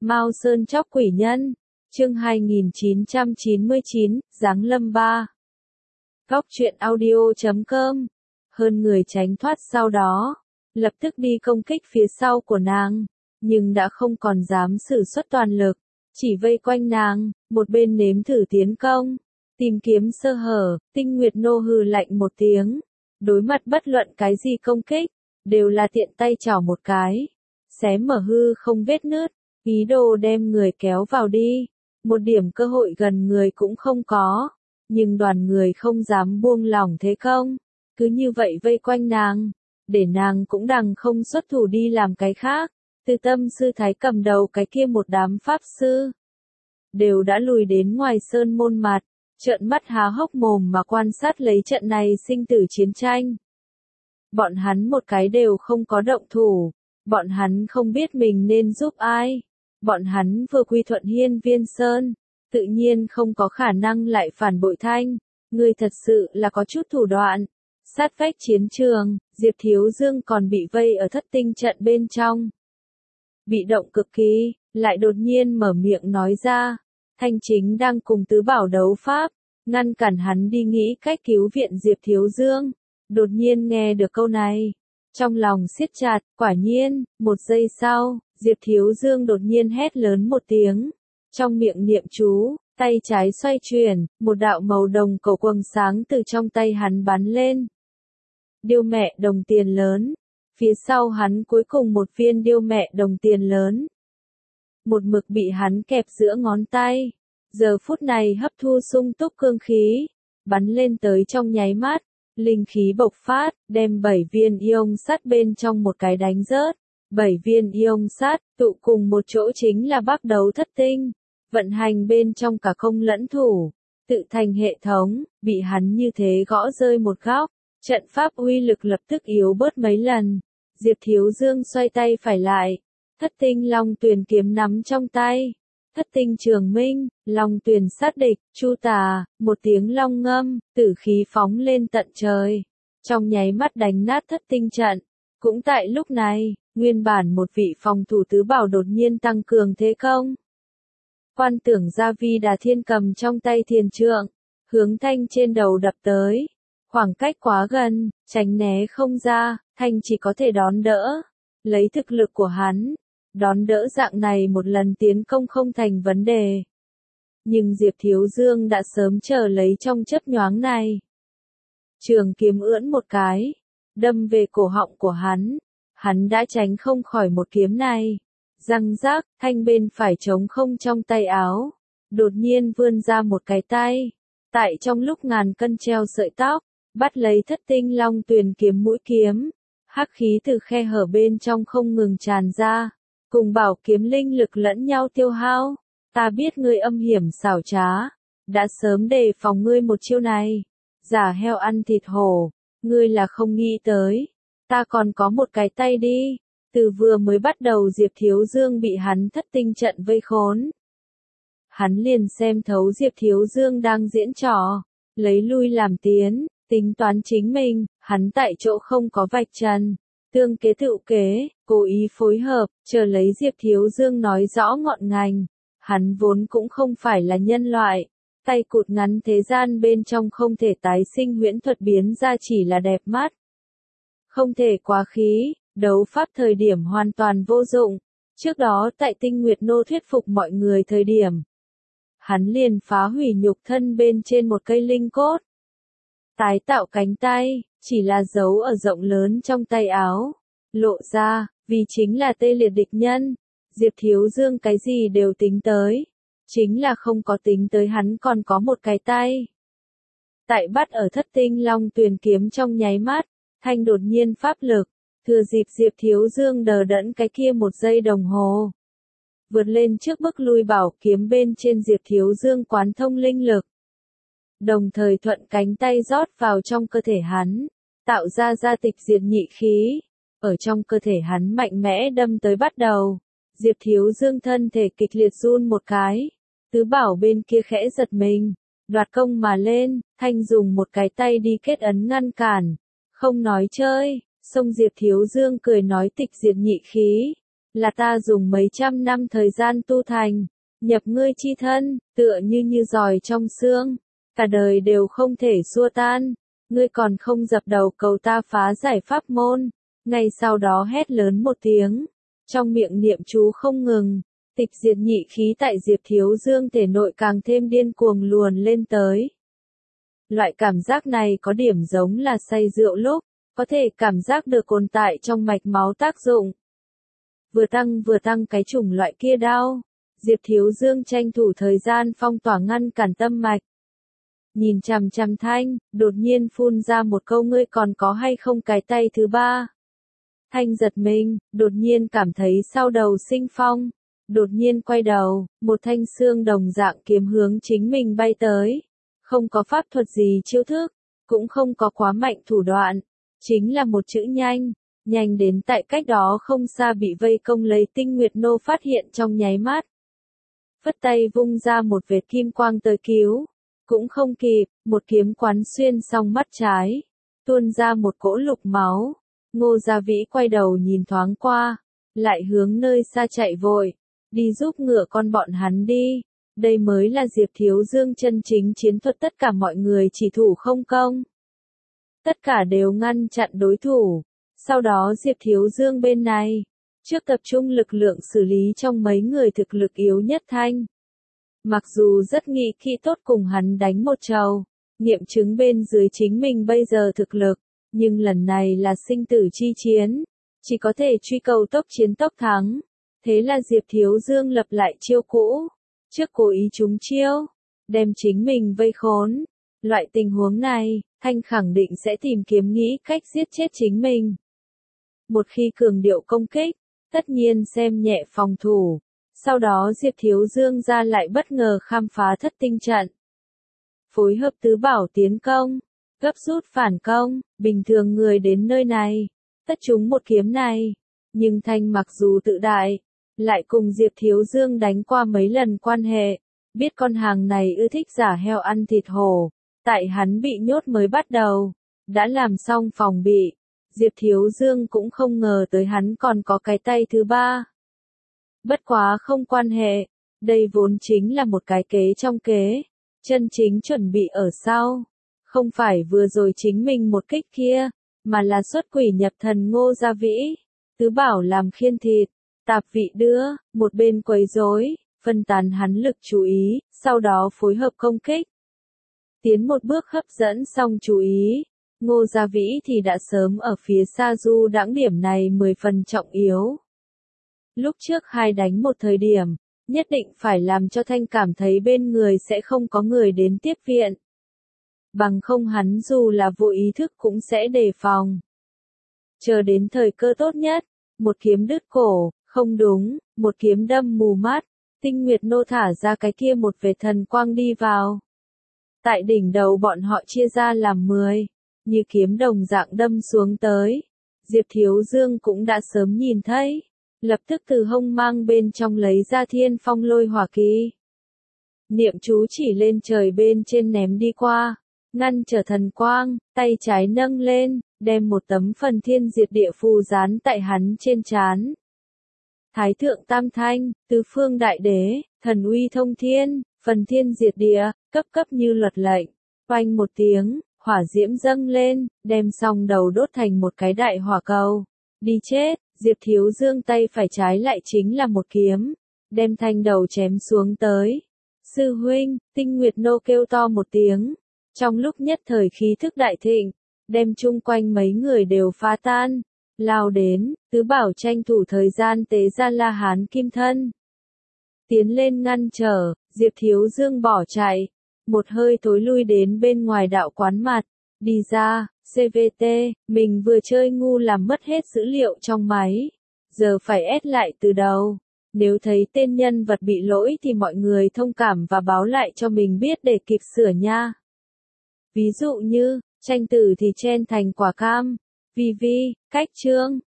Mao Sơn chóc quỷ nhân, chương 2999, Giáng lâm 3. Góc truyện audio.com. Hơn người tránh thoát sau đó, lập tức đi công kích phía sau của nàng, nhưng đã không còn dám sử xuất toàn lực, chỉ vây quanh nàng, một bên nếm thử tiến công, tìm kiếm sơ hở. Tinh Nguyệt Nô hừ lạnh một tiếng, đối mặt bất luận cái gì công kích, đều là tiện tay chảo một cái, xé mở hư không vết nứt, ý đồ đem người kéo vào đi, một điểm cơ hội gần người cũng không có, nhưng đoàn người không dám buông lỏng thế công, cứ như vậy vây quanh nàng, để nàng cũng đằng không xuất thủ đi làm cái khác. Từ Tâm sư thái cầm đầu cái kia một đám pháp sư, đều đã lùi đến ngoài sơn môn mặt, trợn mắt há hốc mồm mà quan sát lấy trận này sinh tử chiến tranh. Bọn hắn một cái đều không có động thủ, bọn hắn không biết mình nên giúp ai, bọn hắn vừa quy thuận Hiên Viên Sơn, tự nhiên không có khả năng lại phản bội Thanh, người thật sự là có chút thủ đoạn. Sát vách chiến trường, Diệp Thiếu Dương còn bị vây ở thất tinh trận bên trong. Bị động cực kỳ, lại đột nhiên mở miệng nói ra, Thanh chính đang cùng tứ bảo đấu pháp, ngăn cản hắn đi nghĩ cách cứu viện Diệp Thiếu Dương. Đột nhiên nghe được câu này, trong lòng siết chặt, quả nhiên, một giây sau, Diệp Thiếu Dương đột nhiên hét lớn một tiếng, trong miệng niệm chú, tay trái xoay chuyển, một đạo màu đồng cổ quầng sáng từ trong tay hắn bắn lên. Điêu mẹ đồng tiền lớn, phía sau hắn cuối cùng một viên điêu mẹ đồng tiền lớn. Một mực bị hắn kẹp giữa ngón tay, giờ phút này hấp thu sung túc cương khí, bắn lên tới trong nháy mắt. Linh khí bộc phát, đem 7 viên ion sắt bên trong một cái đánh rớt. 7 viên ion sắt, tụ cùng một chỗ chính là Bắc Đấu Thất Tinh. Vận hành bên trong cả công lẫn thủ. Tự thành hệ thống, bị hắn như thế gõ rơi một góc. Trận pháp uy lực lập tức yếu bớt mấy lần. Diệp Thiếu Dương xoay tay phải lại. Thất tinh long tuyền kiếm nắm trong tay. Thất tinh trường minh, long tuyền sát địch, chu tà, một tiếng long ngâm, tử khí phóng lên tận trời. Trong nháy mắt đánh nát thất tinh trận. Cũng tại lúc này, nguyên bản một vị phòng thủ tứ bảo đột nhiên tăng cường thế công. Quan tưởng gia vi đà thiên cầm trong tay thiền trượng, hướng Thanh trên đầu đập tới. Khoảng cách quá gần, tránh né không ra, Thanh chỉ có thể đón đỡ. Lấy thực lực của hắn, đón đỡ dạng này một lần tiến công không thành vấn đề. Nhưng Diệp Thiếu Dương đã sớm chờ lấy trong chớp nhoáng này. Trường kiếm ưỡn một cái, đâm về cổ họng của hắn đã tránh không khỏi một kiếm này. Răng rác, Thanh bên phải trống không trong tay áo, đột nhiên vươn ra một cái tay, tại trong lúc ngàn cân treo sợi tóc, bắt lấy thất tinh long tuyền kiếm mũi kiếm, hắc khí từ khe hở bên trong không ngừng tràn ra. Cùng bảo kiếm linh lực lẫn nhau tiêu hao, ta biết ngươi âm hiểm xảo trá, đã sớm đề phòng ngươi một chiêu này, giả heo ăn thịt hổ, ngươi là không nghĩ tới, ta còn có một cái tay đi. Từ vừa mới bắt đầu Diệp Thiếu Dương bị hắn thất tinh trận vây khốn, hắn liền xem thấu Diệp Thiếu Dương đang diễn trò, lấy lui làm tiến, tính toán chính mình, hắn tại chỗ không có vạch trần. Tương kế tựu kế, cố ý phối hợp, chờ lấy Diệp Thiếu Dương nói rõ ngọn ngành. Hắn vốn cũng không phải là nhân loại. Tay cụt ngắn thế gian bên trong không thể tái sinh huyễn thuật biến ra chỉ là đẹp mắt. Không thể quá khí, đấu pháp thời điểm hoàn toàn vô dụng. Trước đó tại Tinh Nguyệt Nô thuyết phục mọi người thời điểm, hắn liền phá hủy nhục thân bên trên một cây linh cốt. Tái tạo cánh tay, chỉ là dấu ở rộng lớn trong tay áo. Lộ ra, vì chính là tê liệt địch nhân. Diệp Thiếu Dương cái gì đều tính tới. Chính là không có tính tới hắn còn có một cái tay. Tại bắt ở thất tinh long tuyền kiếm trong nháy mắt, Thanh đột nhiên pháp lực. Thừa dịp Diệp Thiếu Dương đờ đẫn cái kia một giây đồng hồ. Vượt lên trước bức lui bảo kiếm bên trên Diệp Thiếu Dương quán thông linh lực. Đồng thời thuận cánh tay rót vào trong cơ thể hắn, tạo ra gia tịch diệt nhị khí, ở trong cơ thể hắn mạnh mẽ đâm tới bắt đầu. Diệp Thiếu Dương thân thể kịch liệt run một cái, tứ bảo bên kia khẽ giật mình, đoạt công mà lên, Thanh dùng một cái tay đi kết ấn ngăn cản, không nói chơi, xông Diệp Thiếu Dương cười nói tịch diệt nhị khí, là ta dùng mấy trăm năm thời gian tu thành, nhập ngươi chi thân, tựa như giỏi trong xương, cả đời đều không thể xua tan, ngươi còn không dập đầu cầu ta phá giải pháp môn, ngay sau đó hét lớn một tiếng, trong miệng niệm chú không ngừng, tịch diệt nhị khí tại Diệp Thiếu Dương thể nội càng thêm điên cuồng luồn lên tới. Loại cảm giác này có điểm giống là say rượu lúc, có thể cảm giác được cồn tại trong mạch máu tác dụng. Vừa tăng cái chủng loại kia đau, Diệp Thiếu Dương tranh thủ thời gian phong tỏa ngăn cản tâm mạch. Nhìn chằm chằm Thanh, đột nhiên phun ra một câu ngươi còn có hay không cái tay thứ ba. Thanh giật mình, đột nhiên cảm thấy sau đầu sinh phong, đột nhiên quay đầu, một thanh xương đồng dạng kiếm hướng chính mình bay tới. Không có pháp thuật gì chiêu thức, cũng không có quá mạnh thủ đoạn, chính là một chữ nhanh, nhanh đến tại cách đó không xa bị vây công lấy Tinh Nguyệt Nô phát hiện trong nháy mắt. Phất tay vung ra một vệt kim quang tới cứu, cũng không kịp, một kiếm quán xuyên xong mắt trái, tuôn ra một cỗ lục máu. Ngô Gia Vĩ quay đầu nhìn thoáng qua, lại hướng nơi xa chạy vội, đi giúp ngựa con bọn hắn đi. Đây mới là Diệp Thiếu Dương chân chính chiến thuật, tất cả mọi người chỉ thủ không công. Tất cả đều ngăn chặn đối thủ. Sau đó Diệp Thiếu Dương bên này, trước tập trung lực lượng xử lý trong mấy người thực lực yếu nhất Thanh. Mặc dù rất nghĩ kỹ tốt cùng hắn đánh một trầu, nghiệm chứng bên dưới chính mình bây giờ thực lực, nhưng lần này là sinh tử chi chiến, chỉ có thể truy cầu tốc chiến tốc thắng. Thế là Diệp Thiếu Dương lập lại chiêu cũ. Trước cố ý trúng chiêu, đem chính mình vây khốn. Loại tình huống này, Thanh khẳng định sẽ tìm kiếm nghĩ cách giết chết chính mình. Một khi cường điệu công kích, tất nhiên xem nhẹ phòng thủ. Sau đó Diệp Thiếu Dương ra lại bất ngờ khám phá thất tinh trận. Phối hợp tứ bảo tiến công, gấp rút phản công, bình thường người đến nơi này, tất chúng một kiếm này. Nhưng Thanh mặc dù tự đại, lại cùng Diệp Thiếu Dương đánh qua mấy lần quan hệ, biết con hàng này ưa thích giả heo ăn thịt hổ, tại hắn bị nhốt mới bắt đầu, đã làm xong phòng bị, Diệp Thiếu Dương cũng không ngờ tới hắn còn có cái tay thứ ba. Bất quá không quan hệ, đây vốn chính là một cái kế trong kế, chân chính chuẩn bị ở sau, không phải vừa rồi chính mình một kích kia, mà là xuất quỷ nhập thần Ngô Gia Vĩ, tứ bảo làm khiên thịt. Tạp vị đưa, một bên quấy rối, phân tán hắn lực chú ý, sau đó phối hợp công kích. Tiến một bước hấp dẫn xong chú ý, Ngô Gia Vĩ thì đã sớm ở phía xa du đãng, điểm này 10 phần trọng yếu. Lúc trước hai đánh một thời điểm, nhất định phải làm cho Thanh cảm thấy bên người sẽ không có người đến tiếp viện. Bằng không hắn dù là vô ý thức cũng sẽ đề phòng. Chờ đến thời cơ tốt nhất, một kiếm đứt cổ. Không đúng, một kiếm đâm mù mắt, Tinh Nguyệt Nô thả ra cái kia một vệt thần quang đi vào. Tại đỉnh đầu bọn họ chia ra làm 10, như kiếm đồng dạng đâm xuống tới. Diệp Thiếu Dương cũng đã sớm nhìn thấy, lập tức từ hông mang bên trong lấy ra Thiên Phong Lôi Hỏa Kỳ. Niệm chú chỉ lên trời bên trên ném đi qua, ngăn trở thần quang, tay trái nâng lên, đem một tấm phần thiên diệt địa phù dán tại hắn trên trán. Thái thượng tam thanh, tứ phương đại đế, thần uy thông thiên, phần thiên diệt địa, cấp cấp như luật lệnh. Oanh một tiếng, hỏa diễm dâng lên, đem song đầu đốt thành một cái đại hỏa cầu. Đi chết, Diệp Thiếu Dương tay phải trái lại chính là một kiếm, đem Thanh đầu chém xuống tới. Sư huynh, Tinh Nguyệt Nô kêu to một tiếng. Trong lúc nhất thời khí thức đại thịnh, đem chung quanh mấy người đều phá tan. Lao đến, tứ bảo tranh thủ thời gian tế ra La Hán kim thân. Tiến lên ngăn trở, Diệp Thiếu Dương bỏ chạy. Một hơi thối lui đến bên ngoài đạo quán mặt. Đi ra, CVT, mình vừa chơi ngu làm mất hết dữ liệu trong máy. Giờ phải ép lại từ đầu. Nếu thấy tên nhân vật bị lỗi thì mọi người thông cảm và báo lại cho mình biết để kịp sửa nha. Ví dụ như, tranh tử thì chen thành quả cam. Vi, cách chương.